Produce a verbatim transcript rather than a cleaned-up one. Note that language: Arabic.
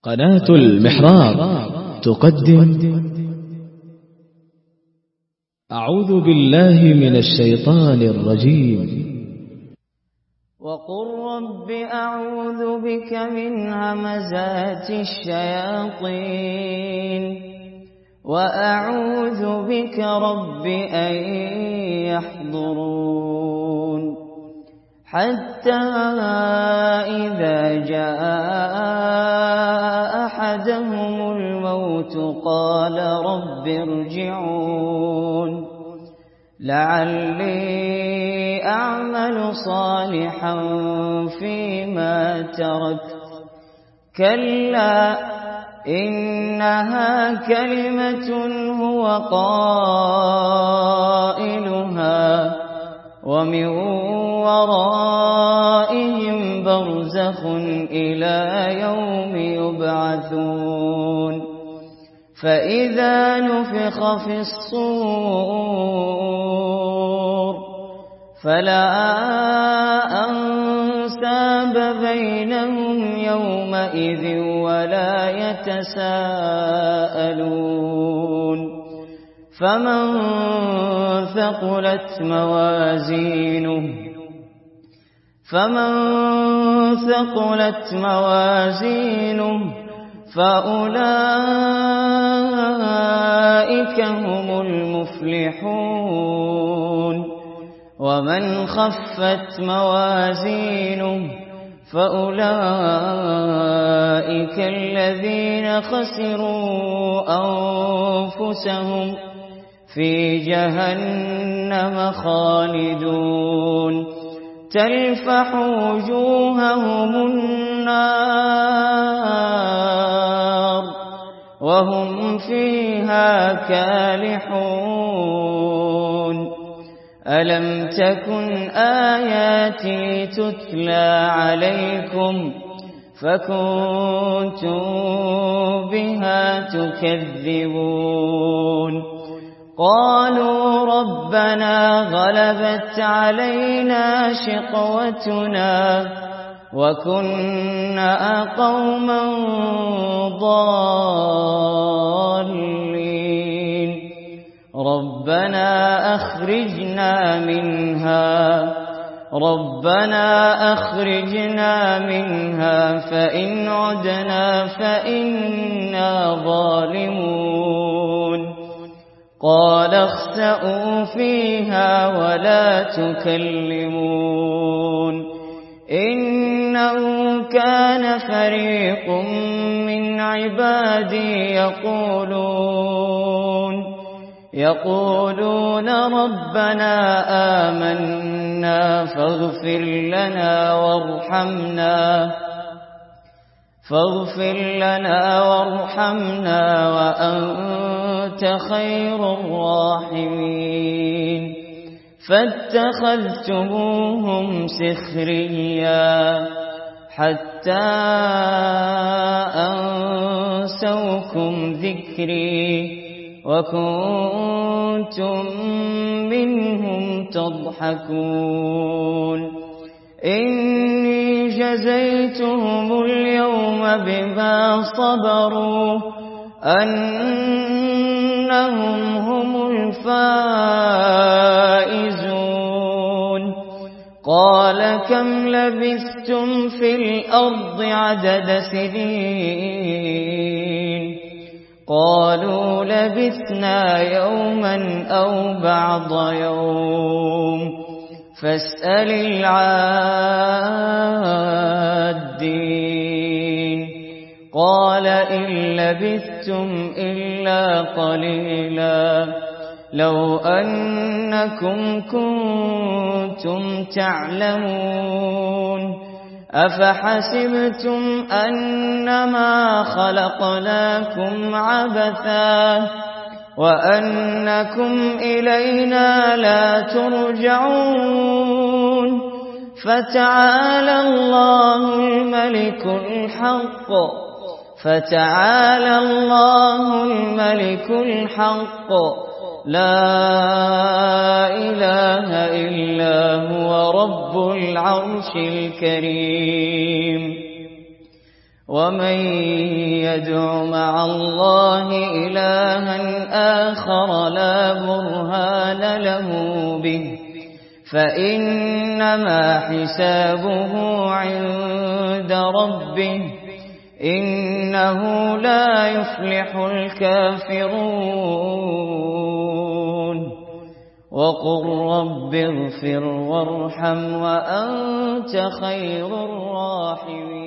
قناة المحراب تقدم أعوذ بالله من الشيطان الرجيم. وقل رب أعوذ بك من همزات الشياطين وأعوذ بك رب أن يحضرون حتى إذا جاء أحدهم الموت قال رب ارجعون لعلي أعمل صالحا فيما تركت كلا إنها كلمة هو قائلها ومن ورائهم برزخ إلى يوم يبعثون فإذا نفخ في الصور فلا أنساب بينهم يومئذ ولا يتساءلون فمن ثقلت موازينه فمن ثقلت موازينه فأولئك هم المفلحون ومن خفت موازينه فأولئك الذين خسروا أنفسهم في جهنم خالدون تلفح وجوههم النار وهم فيها كالحون ألم تكن آياتي تتلى عليكم فكنتم بها تكذبون قالوا ربنا غلبت علينا شقوتنا وكنا قوما ضالين ربنا أخرجنا منها ربنا أخرجنا منها فإن عدنا فإنا ظالمون قال اخسئوا فيها ولا تكلمون إنه كان فريق من عبادي يقولون يقولون ربنا آمنا فاغفر لنا وارحمنا فاغفر لنا وارحمنا وأنت خير الراحمين فاتخذتموهم سخريا حتى أنسوكم ذكري وكنتم منهم تضحكون إني جزيتهم اليوم بما صبروا أنهم هم الفائزون قال كم لبثتم في الأرض عدد سنين قالوا لبثنا يوما أو بعض يوم فاسأل العادين قال إن لبثتم إلا قليلا لو أنكم كنتم تعلمون أفحسبتم أنما خلقناكم عبثا وأنكم إلينا لا ترجعون فتعالى الله الملك الحق فتعالى الله الملك الحق لا إله إلا هو رب العرش الكريم ومن يدع مع الله إلها آخر لا برهان له به فإنما حسابه عند ربه إنه لا يفلح الكافرون وقل رب اغفر وارحم وأنت خير الراحمين